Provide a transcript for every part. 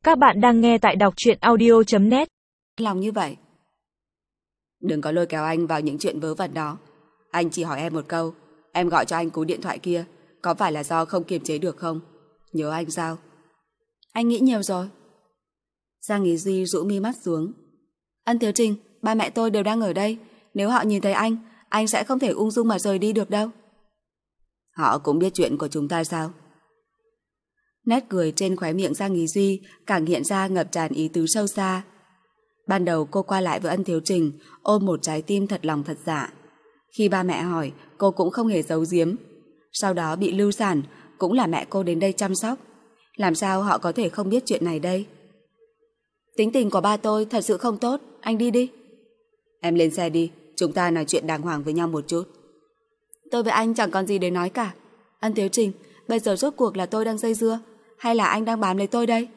Các bạn đang nghe tại đọc truyện audio.net. Lòng như vậy. Đừng có lôi kéo anh vào những chuyện vớ vẩn đó. Anh chỉ hỏi em một câu. Em gọi cho anh cú điện thoại kia có phải là do không kiềm chế được không? Nhớ anh sao? Anh nghĩ nhiều rồi. Giang Ý Duy rũ mi mắt xuống. Ân Tiếu Trình, ba mẹ tôi đều đang ở đây. Nếu họ nhìn thấy anh sẽ không thể ung dung mà rời đi được đâu. Họ cũng biết chuyện của chúng ta sao? Nét cười trên khóe miệng Giang Ý Duy càng hiện ra ngập tràn ý tứ sâu xa. Ban đầu cô qua lại với Ân Thiếu Trình ôm một trái tim thật lòng thật dạ. Khi ba mẹ hỏi, cô cũng không hề giấu giếm. Sau đó bị lưu sản, cũng là mẹ cô đến đây chăm sóc. Làm sao họ có thể không biết chuyện này đây? Tính tình của ba tôi thật sự không tốt, anh đi đi. Em lên xe đi, chúng ta nói chuyện đàng hoàng với nhau một chút. Tôi với anh chẳng còn gì để nói cả. Ân Thiếu Trình, bây giờ rốt cuộc là tôi đang dây dưa hay là anh đang bám lấy tôi đây?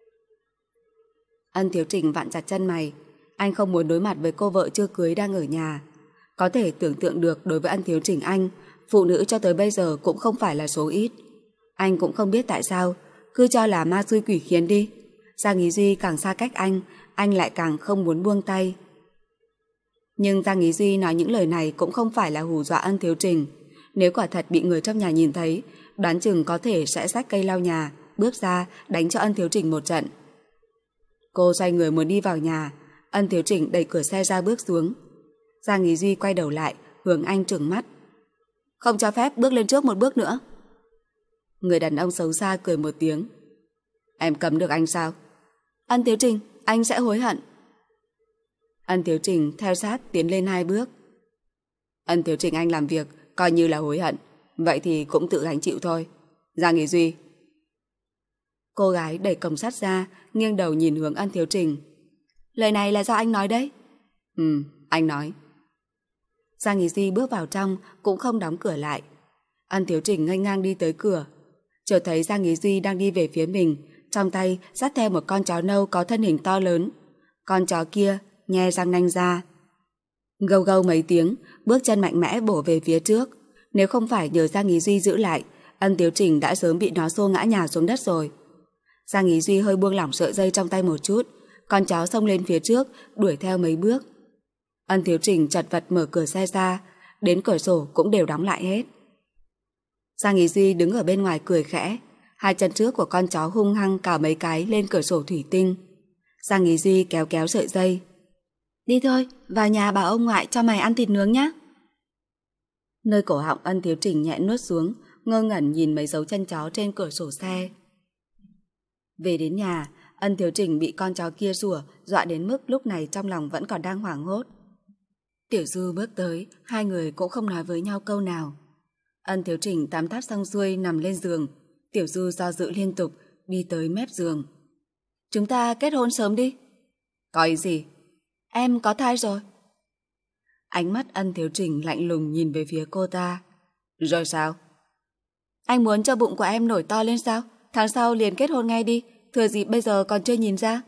Ân Thiếu Trình vặn chặt chân mày. Anh không muốn đối mặt với cô vợ chưa cưới đang ở nhà. Có thể tưởng tượng được đối với Ân Thiếu Trình anh, phụ nữ cho tới bây giờ cũng không phải là số ít. Anh cũng không biết tại sao, cứ cho là ma xui quỷ khiến đi. Giang Ý Duy càng xa cách anh lại càng không muốn buông tay. Nhưng Giang Ý Duy nói những lời này cũng không phải là hù dọa Ân Thiếu Trình. Nếu quả thật bị người trong nhà nhìn thấy, đoán chừng có thể sẽ xách cây lau nhà, bước ra đánh cho Ân Thiếu Trình một trận. Cô xoay người muốn đi vào nhà. Ân Thiếu Trình đẩy cửa xe ra bước xuống. Giang Ý Duy quay đầu lại hướng anh trừng mắt. Không cho phép bước lên trước một bước nữa. Người đàn ông xấu xa cười một tiếng. Em cấm được anh sao? Ân Thiếu Trình, anh sẽ hối hận. Ân Thiếu Trình theo sát tiến lên 2 bước. Ân Thiếu Trình anh làm việc coi như là hối hận, vậy thì cũng tự gánh chịu thôi. Giang Ý Duy. Cô gái đẩy cổng sắt ra, nghiêng đầu nhìn hướng Ân Thiếu Trình. Lời này là do anh nói đấy. Anh nói. Giang Ý Duy bước vào trong, cũng không đóng cửa lại. Ân Thiếu Trình nghênh ngang đi tới cửa, chợt thấy Giang Ý Duy đang đi về phía mình, trong tay dắt theo một con chó nâu có thân hình to lớn. Con chó kia nhe răng nanh ra, gâu gâu mấy tiếng, bước chân mạnh mẽ bổ về phía trước. Nếu không phải nhờ Giang Ý Duy giữ lại, Ân Thiếu Trình đã sớm bị nó xô ngã nhào xuống đất rồi. Giang Ý Duy hơi buông lỏng sợi dây trong tay một chút, con chó xông lên phía trước, đuổi theo mấy bước. Ân Thiếu Trình chật vật mở cửa xe ra, đến cửa sổ cũng đều đóng lại hết. Giang Ý Duy đứng ở bên ngoài cười khẽ, 2 chân trước của con chó hung hăng cào mấy cái lên cửa sổ thủy tinh. Giang Ý Duy kéo kéo sợi dây. Đi thôi, vào nhà bảo ông ngoại cho mày ăn thịt nướng nhé. Nơi cổ họng Ân Thiếu Trình nhẹ nuốt xuống, ngơ ngẩn nhìn mấy dấu chân chó trên cửa sổ xe. Về đến nhà, Ân Thiếu Trình bị con chó kia sủa, dọa đến mức lúc này trong lòng vẫn còn đang hoảng hốt. Tiểu Du bước tới, 2 người cũng không nói với nhau câu nào. Ân Thiếu Trình tắm táp xong xuôi nằm lên giường, Tiểu Du do dự liên tục đi tới mép giường. Chúng ta kết hôn sớm đi. Có ý gì? Em có thai rồi. Ánh mắt Ân Thiếu Trình lạnh lùng nhìn về phía cô ta. Rồi sao? Anh muốn cho bụng của em nổi to lên sao? Tháng sau liền kết hôn ngay đi, thừa dịp bây giờ còn chưa nhìn ra.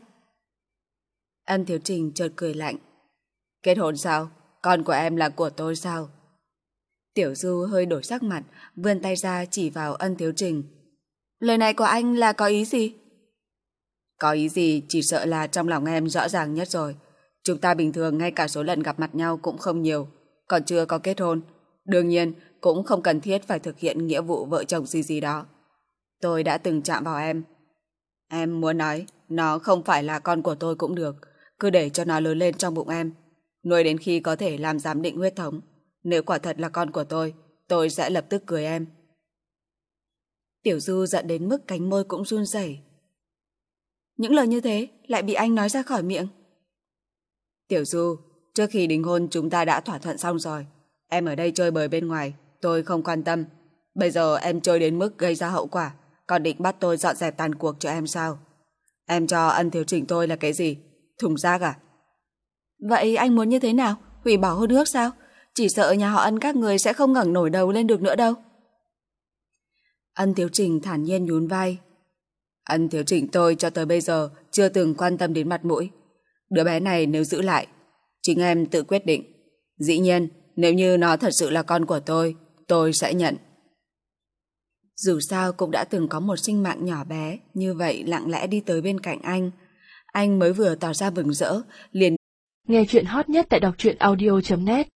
Ân Thiếu Trình chợt cười lạnh. Kết hôn sao? Con của em là của tôi sao? Tiểu Du hơi đổi sắc mặt, vươn tay ra chỉ vào Ân Thiếu Trình. Lời này của anh là có ý gì? Có ý gì chỉ sợ là trong lòng em rõ ràng nhất rồi. Chúng ta bình thường ngay cả số lần gặp mặt nhau cũng không nhiều, còn chưa có kết hôn. Đương nhiên cũng không cần thiết phải thực hiện nghĩa vụ vợ chồng gì đó. Tôi đã từng chạm vào em. Em muốn nói nó không phải là con của tôi cũng được, cứ để cho nó lớn lên trong bụng em, nuôi đến khi có thể làm giám định huyết thống. Nếu quả thật là con của tôi sẽ lập tức cưới em. Tiểu Du giận đến mức cánh môi cũng run rẩy. Những lời như thế lại bị anh nói ra khỏi miệng. Tiểu Du, trước khi đính hôn chúng ta đã thỏa thuận xong rồi. Em ở đây chơi bời bên ngoài, tôi không quan tâm. Bây giờ em chơi đến mức gây ra hậu quả, còn định bắt tôi dọn dẹp tàn cuộc cho em sao? Em cho Ân Thiếu Trình tôi là cái gì? Thùng rác à? Vậy anh muốn như thế nào? Hủy bỏ hôn ước sao? Chỉ sợ nhà họ Ân các người sẽ không ngẩng nổi đầu lên được nữa đâu. Ân Thiếu Trình thản nhiên nhún vai. Ân Thiếu Trình tôi cho tới bây giờ chưa từng quan tâm đến mặt mũi. Đứa bé này nếu giữ lại, chính em tự quyết định. Dĩ nhiên, nếu như nó thật sự là con của tôi sẽ nhận. Dù sao cũng đã từng có một sinh mạng nhỏ bé như vậy lặng lẽ đi tới bên cạnh anh. Anh mới vừa tỏ ra mừng rỡ, liền nghe chuyện hot nhất tại đọc truyện audio.net.